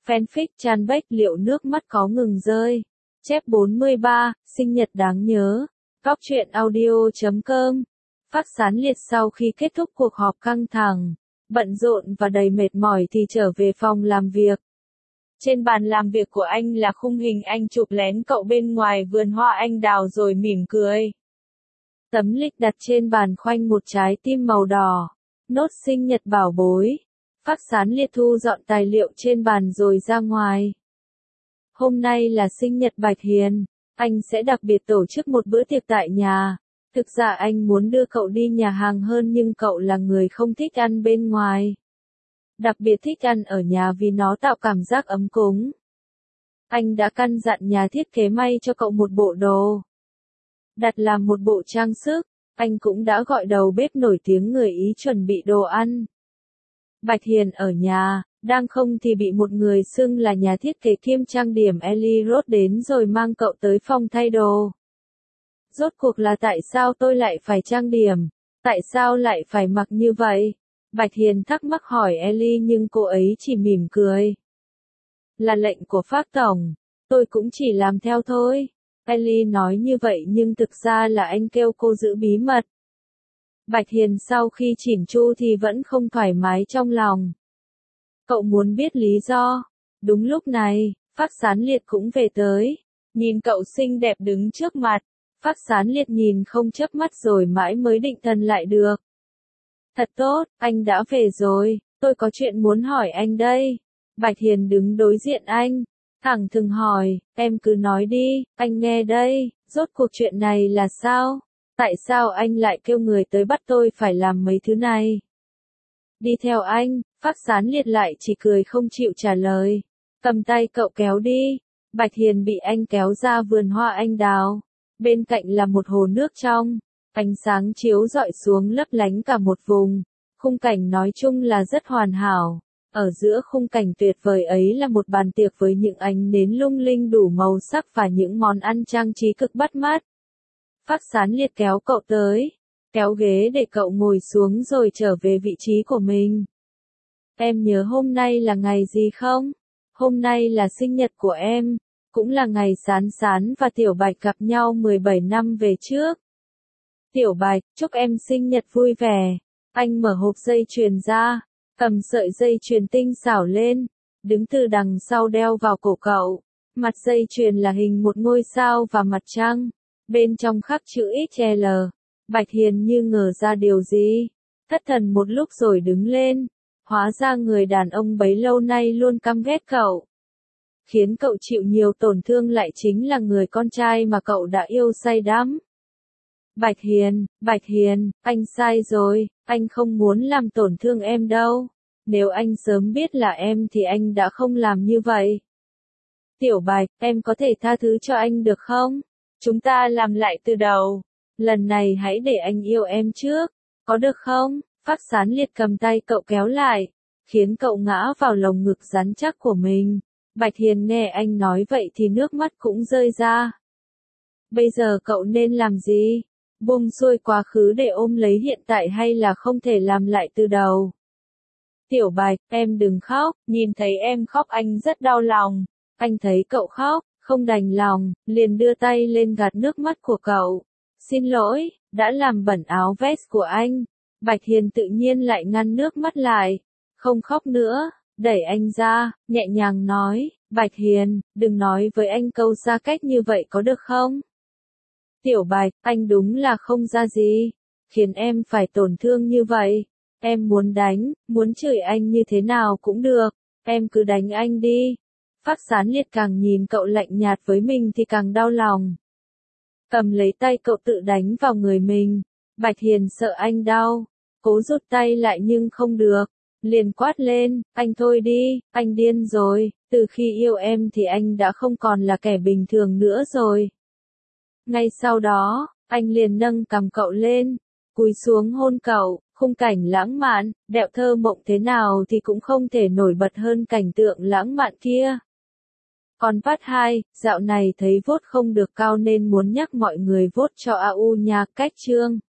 Fanfic Chan Bách liệu nước mắt có ngừng rơi. Chép 43, sinh nhật đáng nhớ. Góc truyện audio.com. Phát sán liệt sau khi kết thúc cuộc họp căng thẳng, bận rộn và đầy mệt mỏi thì trở về phòng làm việc. Trên bàn làm việc của anh là khung hình anh chụp lén cậu bên ngoài vườn hoa anh đào rồi mỉm cười. Tấm lịch đặt trên bàn khoanh một trái tim màu đỏ. Nốt sinh nhật bảo bối. Phát sán liệt thu dọn tài liệu trên bàn rồi ra ngoài. Hôm nay là sinh nhật Bạch Hiền, anh sẽ đặc biệt tổ chức một bữa tiệc tại nhà. Thực ra anh muốn đưa cậu đi nhà hàng hơn nhưng cậu là người không thích ăn bên ngoài. Đặc biệt thích ăn ở nhà vì nó tạo cảm giác ấm cúng. Anh đã căn dặn nhà thiết kế may cho cậu một bộ đồ. Đặt làm một bộ trang sức, anh cũng đã gọi đầu bếp nổi tiếng người Ý chuẩn bị đồ ăn. Bạch Hiền ở nhà, đang không thì bị một người xưng là nhà thiết kế kiêm trang điểm Ellie Roth đến rồi mang cậu tới phòng thay đồ. Rốt cuộc là tại sao tôi lại phải trang điểm? Tại sao lại phải mặc như vậy? Bạch Hiền thắc mắc hỏi Ellie nhưng cô ấy chỉ mỉm cười. Là lệnh của Phác Tổng, tôi cũng chỉ làm theo thôi. Ellie nói như vậy nhưng thực ra là anh kêu cô giữ bí mật. Bạch Hiền sau khi chỉn chu thì vẫn không thoải mái trong lòng. Cậu muốn biết lý do. Đúng lúc này, Phát Sán Liệt cũng về tới. Nhìn cậu xinh đẹp đứng trước mặt. Phát Sán Liệt nhìn không chớp mắt rồi mãi mới định thần lại được. Thật tốt, anh đã về rồi, tôi có chuyện muốn hỏi anh đây. Bạch Hiền đứng đối diện anh, thẳng thừng hỏi, em cứ nói đi, anh nghe đây, rốt cuộc chuyện này là sao? Tại sao anh lại kêu người tới bắt tôi phải làm mấy thứ này? Đi theo anh, Phát Sán Liệt lại chỉ cười không chịu trả lời. Cầm tay cậu kéo đi. Bạch Hiền bị anh kéo ra vườn hoa anh đào. Bên cạnh là một hồ nước trong. Ánh sáng chiếu rọi xuống lấp lánh cả một vùng. Khung cảnh nói chung là rất hoàn hảo. Ở giữa khung cảnh tuyệt vời ấy là một bàn tiệc với những ánh nến lung linh đủ màu sắc và những món ăn trang trí cực bắt mắt. Phát Sán Liệt kéo cậu tới, kéo ghế để cậu ngồi xuống rồi trở về vị trí của mình. Em nhớ hôm nay là ngày gì không? Hôm nay là sinh nhật của em, cũng là ngày Sán Sán và Tiểu Bạch gặp nhau 17 năm về trước. Tiểu Bạch, chúc em sinh nhật vui vẻ. Anh mở hộp dây chuyền ra, cầm sợi dây chuyền tinh xảo lên, đứng từ đằng sau đeo vào cổ cậu. Mặt dây chuyền là hình một ngôi sao và mặt trăng. Bên trong khắc chữ XL. Bạch Hiền như ngờ ra điều gì. Thất thần một lúc rồi đứng lên. Hóa ra người đàn ông bấy lâu nay luôn căm ghét cậu. Khiến cậu chịu nhiều tổn thương lại chính là người con trai mà cậu đã yêu say đắm. Bạch Hiền, anh sai rồi, anh không muốn làm tổn thương em đâu. Nếu anh sớm biết là em thì anh đã không làm như vậy. Tiểu Bạch, em có thể tha thứ cho anh được không? Chúng ta làm lại từ đầu. Lần này hãy để anh yêu em trước. Có được không? Phát Sán Liệt cầm tay cậu kéo lại, khiến cậu ngã vào lồng ngực rắn chắc của mình. Bạch Hiền nghe anh nói vậy thì nước mắt cũng rơi ra. Bây giờ cậu nên làm gì? Buông xuôi quá khứ để ôm lấy hiện tại hay là không thể làm lại từ đầu? Tiểu Bạch, em đừng khóc, nhìn thấy em khóc anh rất đau lòng. Anh thấy cậu khóc, không đành lòng, liền đưa tay lên gạt nước mắt của cậu. Xin lỗi, đã làm bẩn áo vest của anh. Bạch Hiền tự nhiên lại ngăn nước mắt lại. Không khóc nữa, đẩy anh ra, nhẹ nhàng nói, Bạch Hiền, đừng nói với anh câu xa cách như vậy có được không? Tiểu Bạch, anh đúng là không ra gì, khiến em phải tổn thương như vậy. Em muốn đánh, muốn chửi anh như thế nào cũng được, em cứ đánh anh đi. Phát Sán Liệt càng nhìn cậu lạnh nhạt với mình thì càng đau lòng. Cầm lấy tay cậu tự đánh vào người mình. Bạch Hiền sợ anh đau, cố rút tay lại nhưng không được. Liền quát lên, anh thôi đi, anh điên rồi, từ khi yêu em thì anh đã không còn là kẻ bình thường nữa rồi. Ngay sau đó, anh liền nâng cằm cậu lên, cúi xuống hôn cậu, khung cảnh lãng mạn, đẹo thơ mộng thế nào thì cũng không thể nổi bật hơn cảnh tượng lãng mạn kia. Còn part 2, dạo này thấy vote không được cao nên muốn nhắc mọi người vote cho AU nha, cách chương.